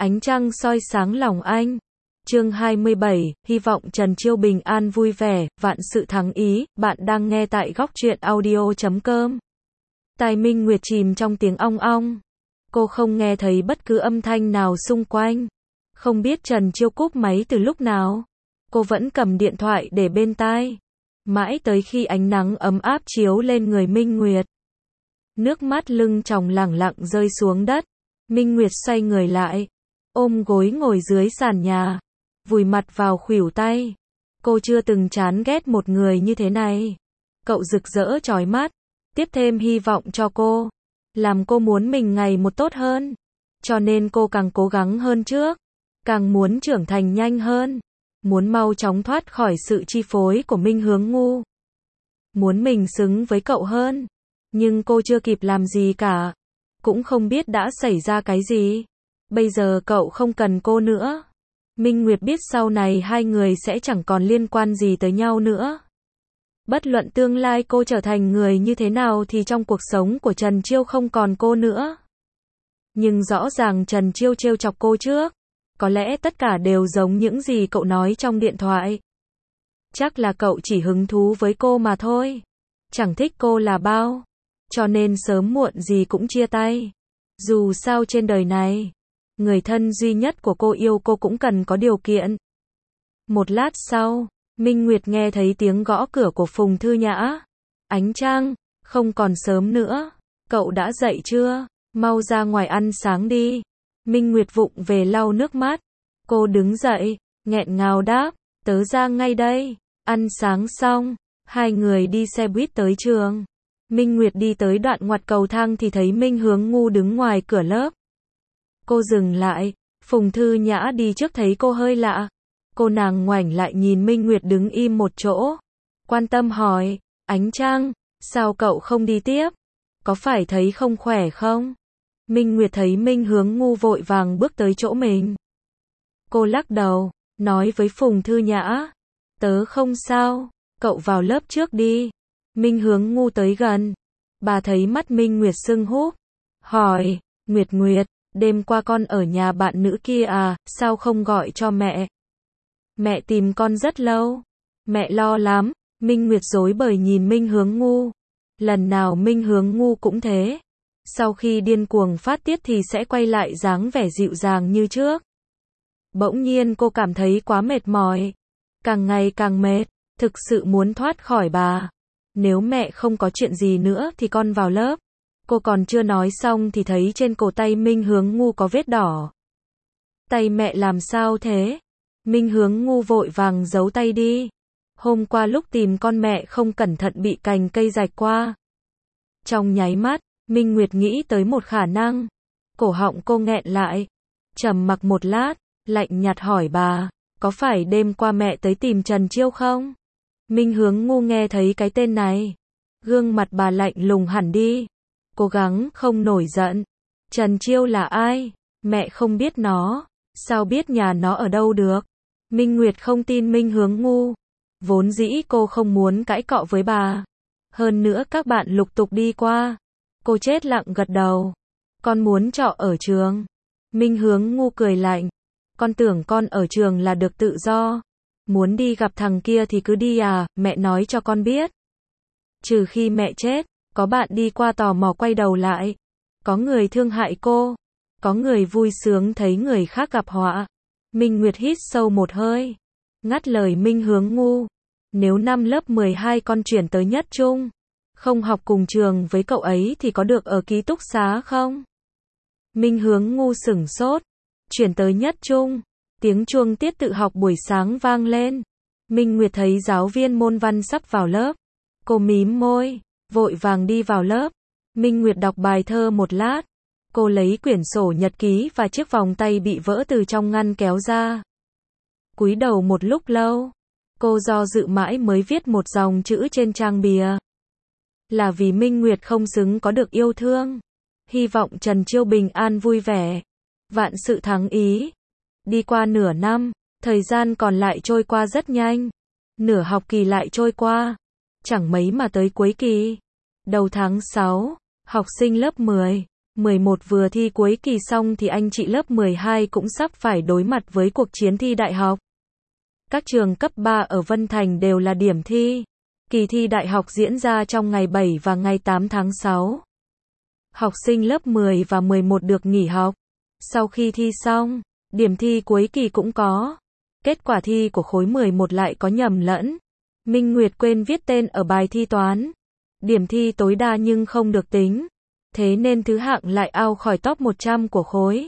Ánh trăng soi sáng lòng anh. Chương 27, hy vọng Trần Chiêu bình an vui vẻ, vạn sự thắng ý. Bạn đang nghe tại góc truyện audio.com. Tai Minh Nguyệt chìm trong tiếng ong ong. Cô không nghe thấy bất cứ âm thanh nào xung quanh. Không biết Trần Chiêu cúp máy từ lúc nào. Cô vẫn cầm điện thoại để bên tai. Mãi tới khi ánh nắng ấm áp chiếu lên người Minh Nguyệt. Nước mắt lưng tròng lẳng lặng rơi xuống đất. Minh Nguyệt xoay người lại, ôm gối ngồi dưới sàn nhà, vùi mặt vào khuỷu tay. Cô chưa từng chán ghét một người như thế này. Cậu rực rỡ chói mắt, tiếp thêm hy vọng cho cô, làm cô muốn mình ngày một tốt hơn. Cho nên cô càng cố gắng hơn trước, càng muốn trưởng thành nhanh hơn, muốn mau chóng thoát khỏi sự chi phối của Minh Hướng Ngu. Muốn mình xứng với cậu hơn. Nhưng cô chưa kịp làm gì cả. Cũng không biết đã xảy ra cái gì. Bây giờ cậu không cần cô nữa. Minh Nguyệt biết sau này hai người sẽ chẳng còn liên quan gì tới nhau nữa. Bất luận tương lai cô trở thành người như thế nào thì trong cuộc sống của Trần Chiêu không còn cô nữa. Nhưng rõ ràng Trần Chiêu trêu chọc cô trước. Có lẽ tất cả đều giống những gì cậu nói trong điện thoại. Chắc là cậu chỉ hứng thú với cô mà thôi. Chẳng thích cô là bao. Cho nên sớm muộn gì cũng chia tay. Dù sao trên đời này, người thân duy nhất của cô yêu cô cũng cần có điều kiện. Một lát sau, Minh Nguyệt nghe thấy tiếng gõ cửa của Phùng Thư Nhã. Ánh Trăng, không còn sớm nữa. Cậu đã dậy chưa? Mau ra ngoài ăn sáng đi. Minh Nguyệt vụng về lau nước mắt. Cô đứng dậy, nghẹn ngào đáp, tớ ra ngay đây. Ăn sáng xong, hai người đi xe buýt tới trường. Minh Nguyệt đi tới đoạn ngoặt cầu thang thì thấy Minh Hướng Ngu đứng ngoài cửa lớp. Cô dừng lại, Phùng Thư Nhã đi trước thấy cô hơi lạ. Cô nàng ngoảnh lại nhìn Minh Nguyệt đứng im một chỗ. Quan tâm hỏi, Ánh Trăng, sao cậu không đi tiếp? Có phải thấy không khỏe không? Minh Nguyệt thấy Minh Hướng Ngu vội vàng bước tới chỗ mình. Cô lắc đầu, nói với Phùng Thư Nhã, tớ không sao, cậu vào lớp trước đi. Minh Hướng Ngu tới gần. Bà thấy mắt Minh Nguyệt sưng húp. Hỏi, Nguyệt Nguyệt, đêm qua con ở nhà bạn nữ kia à, sao không gọi cho mẹ? Mẹ tìm con rất lâu. Mẹ lo lắm. Minh Nguyệt rối bời nhìn Minh Hướng Ngu. Lần nào Minh Hướng Ngu cũng thế. Sau khi điên cuồng phát tiết thì sẽ quay lại dáng vẻ dịu dàng như trước. Bỗng nhiên cô cảm thấy quá mệt mỏi. Càng ngày càng mệt. Thực sự muốn thoát khỏi bà. Nếu mẹ không có chuyện gì nữa thì con vào lớp. Cô còn chưa nói xong thì thấy trên cổ tay Minh Hướng Ngu có vết đỏ. Tay mẹ làm sao thế? Minh Hướng Ngu vội vàng giấu tay đi. Hôm qua lúc tìm con mẹ không cẩn thận bị cành cây rạch qua. Trong nháy mắt, Minh Nguyệt nghĩ tới một khả năng. Cổ họng cô nghẹn lại. Trầm mặc một lát, lạnh nhạt hỏi bà, có phải đêm qua mẹ tới tìm Trần Chiêu không? Minh Hướng Ngu nghe thấy cái tên này. Gương mặt bà lạnh lùng hẳn đi. Cố gắng không nổi giận. Trần Chiêu là ai? Mẹ không biết nó. Sao biết nhà nó ở đâu được? Minh Nguyệt không tin Minh Hướng Ngu. Vốn dĩ cô không muốn cãi cọ với bà. Hơn nữa các bạn lục tục đi qua. Cô chết lặng gật đầu. Con muốn trọ ở trường. Minh Hướng Ngu cười lạnh. Con tưởng con ở trường là được tự do. Muốn đi gặp thằng kia thì cứ đi à, mẹ nói cho con biết. Trừ khi mẹ chết, có bạn đi qua tò mò quay đầu lại. Có người thương hại cô. Có người vui sướng thấy người khác gặp họa. Minh Nguyệt hít sâu một hơi. Ngắt lời Minh Hướng Ngu. Nếu năm lớp 12 con chuyển tới Nhất Trung, không học cùng trường với cậu ấy thì có được ở ký túc xá không? Minh Hướng Ngu sửng sốt. Chuyển tới Nhất Trung. Tiếng chuông tiết tự học buổi sáng vang lên. Minh Nguyệt thấy giáo viên môn văn sắp vào lớp. Cô mím môi, vội vàng đi vào lớp. Minh Nguyệt đọc bài thơ một lát. Cô lấy quyển sổ nhật ký và chiếc vòng tay bị vỡ từ trong ngăn kéo ra. Cúi đầu một lúc lâu. Cô do dự mãi mới viết một dòng chữ trên trang bìa. Là vì Minh Nguyệt không xứng có được yêu thương. Hy vọng Trần Chiêu bình an vui vẻ. Vạn sự thắng ý. Đi qua nửa năm, thời gian còn lại trôi qua rất nhanh. Nửa học kỳ lại trôi qua. Chẳng mấy mà tới cuối kỳ. Đầu tháng 6, học sinh lớp 10, 11 vừa thi cuối kỳ xong thì anh chị lớp 12 cũng sắp phải đối mặt với cuộc chiến thi đại học. Các trường cấp 3 ở Vân Thành đều là điểm thi. Kỳ thi đại học diễn ra trong ngày 7 và ngày 8 tháng 6. Học sinh lớp 10 và 11 được nghỉ học. Sau khi thi xong, điểm thi cuối kỳ cũng có. Kết quả thi của khối 11 lại có nhầm lẫn. Minh Nguyệt quên viết tên ở bài thi toán. Điểm thi tối đa nhưng không được tính. Thế nên thứ hạng lại out khỏi top 100 của khối.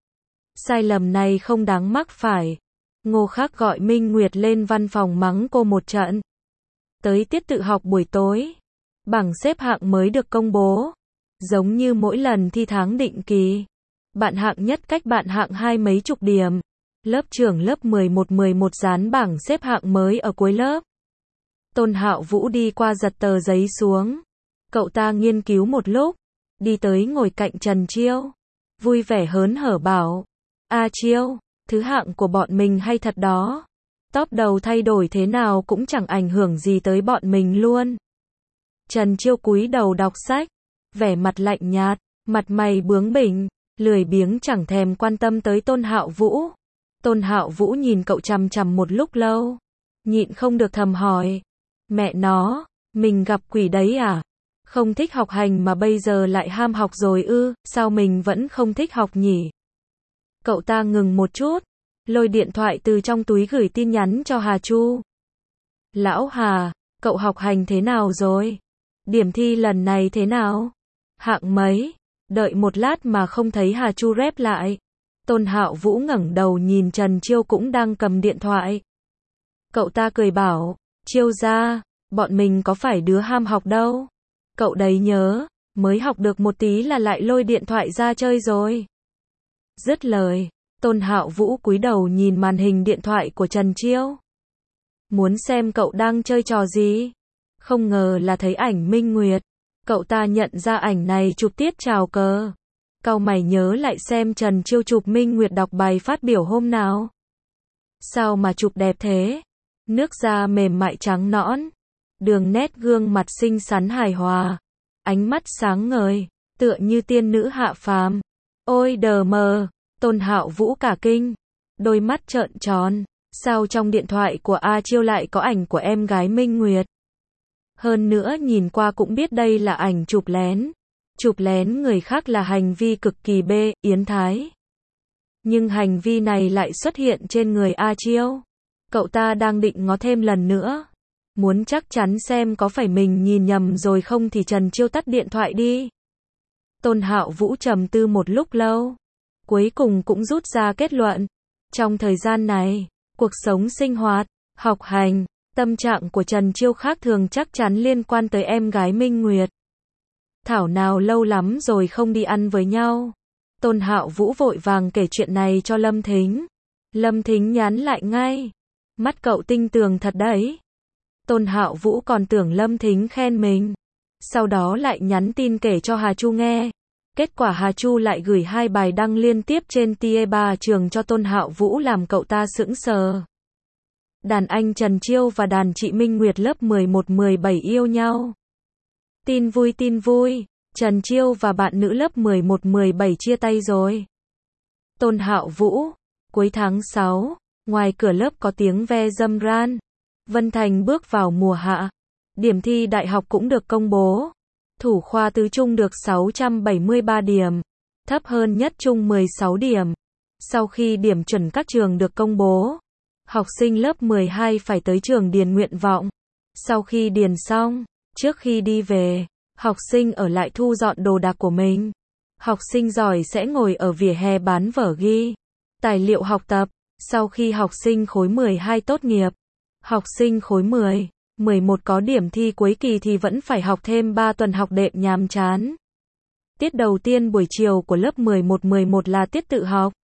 Sai lầm này không đáng mắc phải. Ngô Khắc gọi Minh Nguyệt lên văn phòng mắng cô một trận. Tới tiết tự học buổi tối, bảng xếp hạng mới được công bố. Giống như mỗi lần thi tháng định kỳ, bạn hạng nhất cách bạn hạng hai mấy chục điểm. Lớp trưởng lớp 11 dán bảng xếp hạng mới ở cuối lớp. Tôn Hạo Vũ đi qua giật tờ giấy xuống. Cậu ta nghiên cứu một lúc, đi tới ngồi cạnh Trần Chiêu. Vui vẻ hớn hở bảo, A Chiêu, thứ hạng của bọn mình hay thật đó. Top đầu thay đổi thế nào cũng chẳng ảnh hưởng gì tới bọn mình luôn. Trần Chiêu cúi đầu đọc sách, vẻ mặt lạnh nhạt, mặt mày bướng bỉnh, lười biếng chẳng thèm quan tâm tới Tôn Hạo Vũ. Tôn Hạo Vũ nhìn cậu chằm chằm một lúc lâu, nhịn không được thầm hỏi, mẹ nó, mình gặp quỷ đấy à? Không thích học hành mà bây giờ lại ham học rồi ư, sao mình vẫn không thích học nhỉ? Cậu ta ngừng một chút, lôi điện thoại từ trong túi gửi tin nhắn cho Hà Chu. Lão Hà, cậu học hành thế nào rồi? Điểm thi lần này thế nào? Hạng mấy? Đợi một lát mà không thấy Hà Chu rep lại. Tôn Hạo Vũ ngẩng đầu nhìn Trần Chiêu cũng đang cầm điện thoại. Cậu ta cười bảo, Chiêu ra, bọn mình có phải đứa ham học đâu. Cậu đấy nhớ, mới học được một tí là lại lôi điện thoại ra chơi rồi. Dứt lời, Tôn Hạo Vũ cúi đầu nhìn màn hình điện thoại của Trần Chiêu. Muốn xem cậu đang chơi trò gì? Không ngờ là thấy ảnh Minh Nguyệt. Cậu ta nhận ra ảnh này chụp tiết chào cờ. Cau mày nhớ lại xem Trần Chiêu chụp Minh Nguyệt đọc bài phát biểu hôm nào. Sao mà chụp đẹp thế? Nước da mềm mại trắng nõn. Đường nét gương mặt xinh xắn hài hòa. Ánh mắt sáng ngời, tựa như tiên nữ hạ phàm. Ôi đờ mờ, Tôn Hạo Vũ cả kinh. Đôi mắt trợn tròn. Sao trong điện thoại của A Chiêu lại có ảnh của em gái Minh Nguyệt? Hơn nữa nhìn qua cũng biết đây là ảnh chụp lén. Chụp lén người khác là hành vi cực kỳ bê, yến thái. Nhưng hành vi này lại xuất hiện trên người A Chiêu. Cậu ta đang định ngó thêm lần nữa. Muốn chắc chắn xem có phải mình nhìn nhầm rồi không thì Trần Chiêu tắt điện thoại đi. Tôn Hạo Vũ trầm tư một lúc lâu. Cuối cùng cũng rút ra kết luận. Trong thời gian này, cuộc sống sinh hoạt, học hành, tâm trạng của Trần Chiêu khác thường chắc chắn liên quan tới em gái Minh Nguyệt. Thảo nào lâu lắm rồi không đi ăn với nhau. Tôn Hạo Vũ vội vàng kể chuyện này cho Lâm Thính. Lâm Thính nhắn lại ngay. Mắt cậu tinh tường thật đấy. Tôn Hạo Vũ còn tưởng Lâm Thính khen mình. Sau đó lại nhắn tin kể cho Hà Chu nghe. Kết quả Hà Chu lại gửi 2 bài đăng liên tiếp trên Tie3 trường cho Tôn Hạo Vũ làm cậu ta sững sờ. Đàn anh Trần Chiêu và đàn chị Minh Nguyệt lớp 11-17 yêu nhau. Tin vui, Trần Chiêu và bạn nữ lớp 11-17 chia tay rồi. Tôn Hạo Vũ, cuối tháng 6, ngoài cửa lớp có tiếng ve râm ran. Vân Thành bước vào mùa hạ. Điểm thi đại học cũng được công bố. Thủ khoa tứ trung được 673 điểm, thấp hơn nhất trung 16 điểm. Sau khi điểm chuẩn các trường được công bố, học sinh lớp 12 phải tới trường điền nguyện vọng. Sau khi điền xong, trước khi đi về, học sinh ở lại thu dọn đồ đạc của mình. Học sinh giỏi sẽ ngồi ở vỉa hè bán vở ghi tài liệu học tập. Sau khi học sinh khối 12 tốt nghiệp, học sinh khối 10, 11 có điểm thi cuối kỳ thì vẫn phải học thêm 3 tuần học đệm nhàm chán. Tiết đầu tiên buổi chiều của lớp 11 là tiết tự học.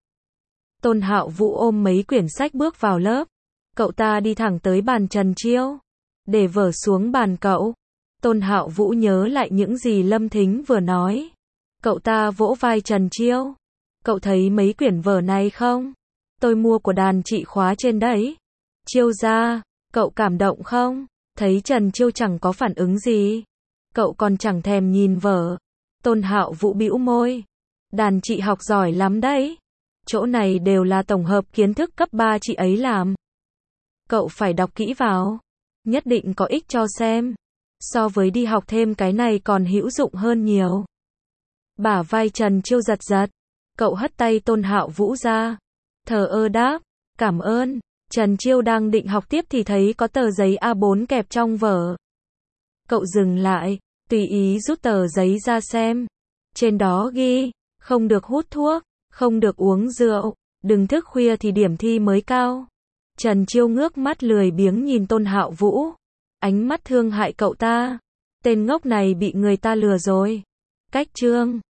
Tôn Hạo Vũ ôm mấy quyển sách bước vào lớp. Cậu ta đi thẳng tới bàn Trần Chiêu, để vở xuống bàn cậu. Tôn Hạo Vũ nhớ lại những gì Lâm Thính vừa nói. Cậu ta vỗ vai Trần Chiêu. Cậu thấy mấy quyển vở này không? Tôi mua của đàn chị khóa trên đấy. Chiêu ra, cậu cảm động không? Thấy Trần Chiêu chẳng có phản ứng gì. Cậu còn chẳng thèm nhìn vở. Tôn Hạo Vũ bĩu môi. Đàn chị học giỏi lắm đấy. Chỗ này đều là tổng hợp kiến thức cấp 3 chị ấy làm. Cậu phải đọc kỹ vào. Nhất định có ích cho xem. So với đi học thêm cái này còn hữu dụng hơn nhiều. Bả vai Trần Chiêu giật giật. Cậu hất tay Tôn Hạo Vũ ra. Thờ ơ đáp. Cảm ơn. Trần Chiêu đang định học tiếp thì thấy có tờ giấy A4 kẹp trong vở. Cậu dừng lại, tùy ý rút tờ giấy ra xem. Trên đó ghi, không được hút thuốc, không được uống rượu, đừng thức khuya thì điểm thi mới cao. Trần Chiêu ngước mắt lười biếng nhìn Tôn Hạo Vũ. Ánh mắt thương hại cậu ta. Tên ngốc này bị người ta lừa rồi. Cách chương